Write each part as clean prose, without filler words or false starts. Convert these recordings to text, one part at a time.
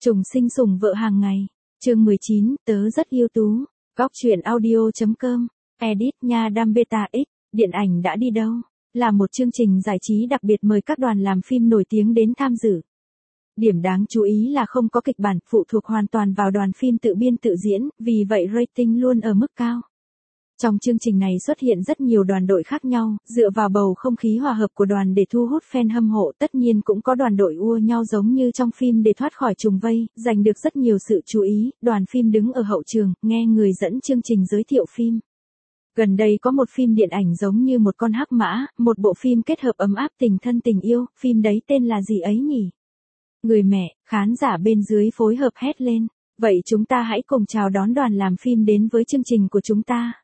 Trùng sinh sủng vợ hàng ngày. Chương 19, tớ rất yêu tú. Góc truyện audio.com. Edit nha đam beta X. Điện ảnh đã đi đâu? Là một chương trình giải trí đặc biệt mời các đoàn làm phim nổi tiếng đến tham dự. Điểm đáng chú ý là không có kịch bản, phụ thuộc hoàn toàn vào đoàn phim tự biên tự diễn, vì vậy rating luôn ở mức cao. Trong chương trình này xuất hiện rất nhiều đoàn đội khác nhau, dựa vào bầu không khí hòa hợp của đoàn để thu hút fan hâm mộ, tất nhiên cũng có đoàn đội ua nhau giống như trong phim để thoát khỏi trùng vây, giành được rất nhiều sự chú ý. Đoàn phim đứng ở hậu trường, nghe người dẫn chương trình giới thiệu phim. Gần đây có một phim điện ảnh giống như một con hắc mã, một bộ phim kết hợp ấm áp tình thân tình yêu, phim đấy tên là gì ấy nhỉ? Người mẹ, khán giả bên dưới phối hợp hét lên. Vậy chúng ta hãy cùng chào đón đoàn làm phim đến với chương trình của chúng ta.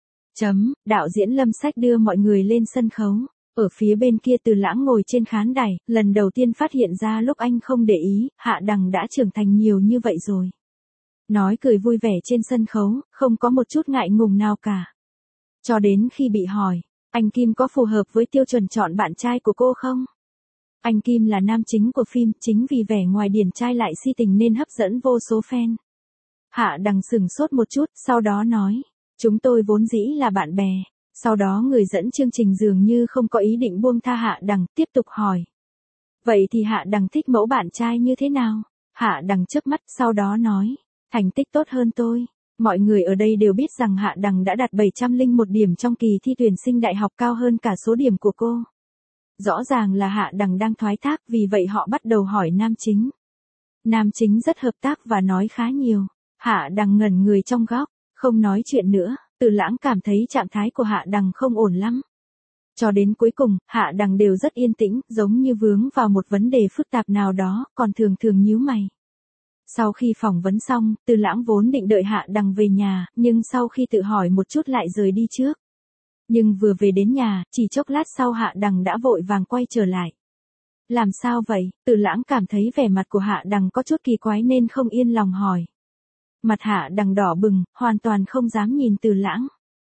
Đạo diễn Lâm Sách đưa mọi người lên sân khấu. Ở phía bên kia Từ Lãng ngồi trên khán đài, lần đầu tiên phát hiện ra lúc anh không để ý, Hạ Đằng đã trưởng thành nhiều như vậy rồi. Nói cười vui vẻ trên sân khấu, không có một chút ngại ngùng nào cả. Cho đến khi bị hỏi, anh Kim có phù hợp với tiêu chuẩn chọn bạn trai của cô không? Anh Kim là nam chính của phim, chính vì vẻ ngoài điển trai lại si tình nên hấp dẫn vô số fan. Hạ Đằng sửng sốt một chút, sau đó nói. Chúng tôi vốn dĩ là bạn bè. Sau đó người dẫn chương trình dường như không có ý định buông tha Hạ Đằng, tiếp tục hỏi. Vậy thì Hạ Đằng thích mẫu bạn trai như thế nào? Hạ Đằng chớp mắt, sau đó nói. Thành tích tốt hơn tôi. Mọi người ở đây đều biết rằng Hạ Đằng đã đạt 701 điểm trong kỳ thi tuyển sinh đại học, cao hơn cả số điểm của cô. Rõ ràng là Hạ Đằng đang thoái thác, vì vậy họ bắt đầu hỏi nam chính. Nam chính rất hợp tác và nói khá nhiều. Hạ Đằng ngẩn người trong góc. Không nói chuyện nữa, Từ Lãng cảm thấy trạng thái của Hạ Đằng không ổn lắm. Cho đến cuối cùng, Hạ Đằng đều rất yên tĩnh, giống như vướng vào một vấn đề phức tạp nào đó, còn thường thường nhíu mày. Sau khi phỏng vấn xong, Từ Lãng vốn định đợi Hạ Đằng về nhà, nhưng sau khi tự hỏi một chút lại rời đi trước. Nhưng vừa về đến nhà, chỉ chốc lát sau Hạ Đằng đã vội vàng quay trở lại. Làm sao vậy? Từ Lãng cảm thấy vẻ mặt của Hạ Đằng có chút kỳ quái nên không yên lòng hỏi. Mặt Hạ Đằng đỏ bừng, hoàn toàn không dám nhìn Từ Lãng.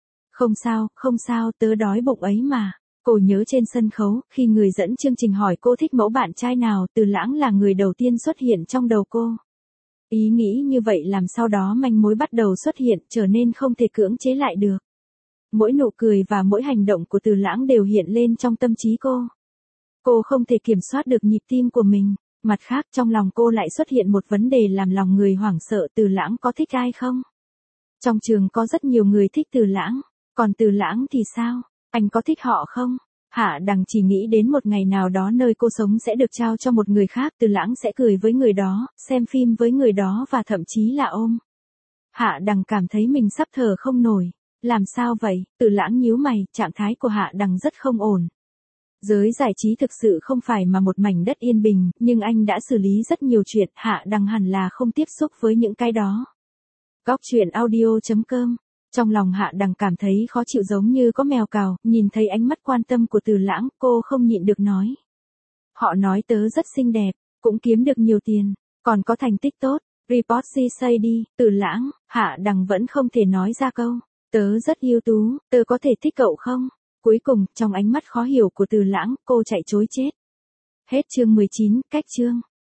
Không sao, tớ đói bụng ấy mà. Cô nhớ trên sân khấu, khi người dẫn chương trình hỏi cô thích mẫu bạn trai nào, Từ Lãng là người đầu tiên xuất hiện trong đầu cô. Ý nghĩ như vậy làm sau đó manh mối bắt đầu xuất hiện, trở nên không thể cưỡng chế lại được. Mỗi nụ cười và mỗi hành động của Từ Lãng đều hiện lên trong tâm trí cô. Cô không thể kiểm soát được nhịp tim của mình. Mặt khác, trong lòng cô lại xuất hiện một vấn đề làm lòng người hoảng sợ. Từ Lãng có thích ai không? Trong trường có rất nhiều người thích Từ Lãng. Còn Từ Lãng thì sao? Anh có thích họ không? Hạ Đằng chỉ nghĩ đến một ngày nào đó nơi cô sống sẽ được trao cho một người khác. Từ Lãng sẽ cười với người đó, xem phim với người đó và thậm chí là ôm. Hạ Đằng cảm thấy mình sắp thở không nổi. Làm sao vậy? Từ Lãng nhíu mày, trạng thái của Hạ Đằng rất không ổn. Giới giải trí thực sự không phải mà một mảnh đất yên bình, nhưng anh đã xử lý rất nhiều chuyện, Hạ Đằng hẳn là không tiếp xúc với những cái đó. Góc truyện audio.com. Trong lòng Hạ Đằng cảm thấy khó chịu giống như có mèo cào, nhìn thấy ánh mắt quan tâm của Từ Lãng, cô không nhịn được nói. Họ nói tớ rất xinh đẹp, cũng kiếm được nhiều tiền, còn có thành tích tốt, report say đi. Từ Lãng, Hạ Đằng vẫn không thể nói ra câu. Tớ rất yêu tú, tớ có thể thích cậu không? Cuối cùng, trong ánh mắt khó hiểu của Từ Lãng, cô chạy trối chết. Hết chương 19, cách chương.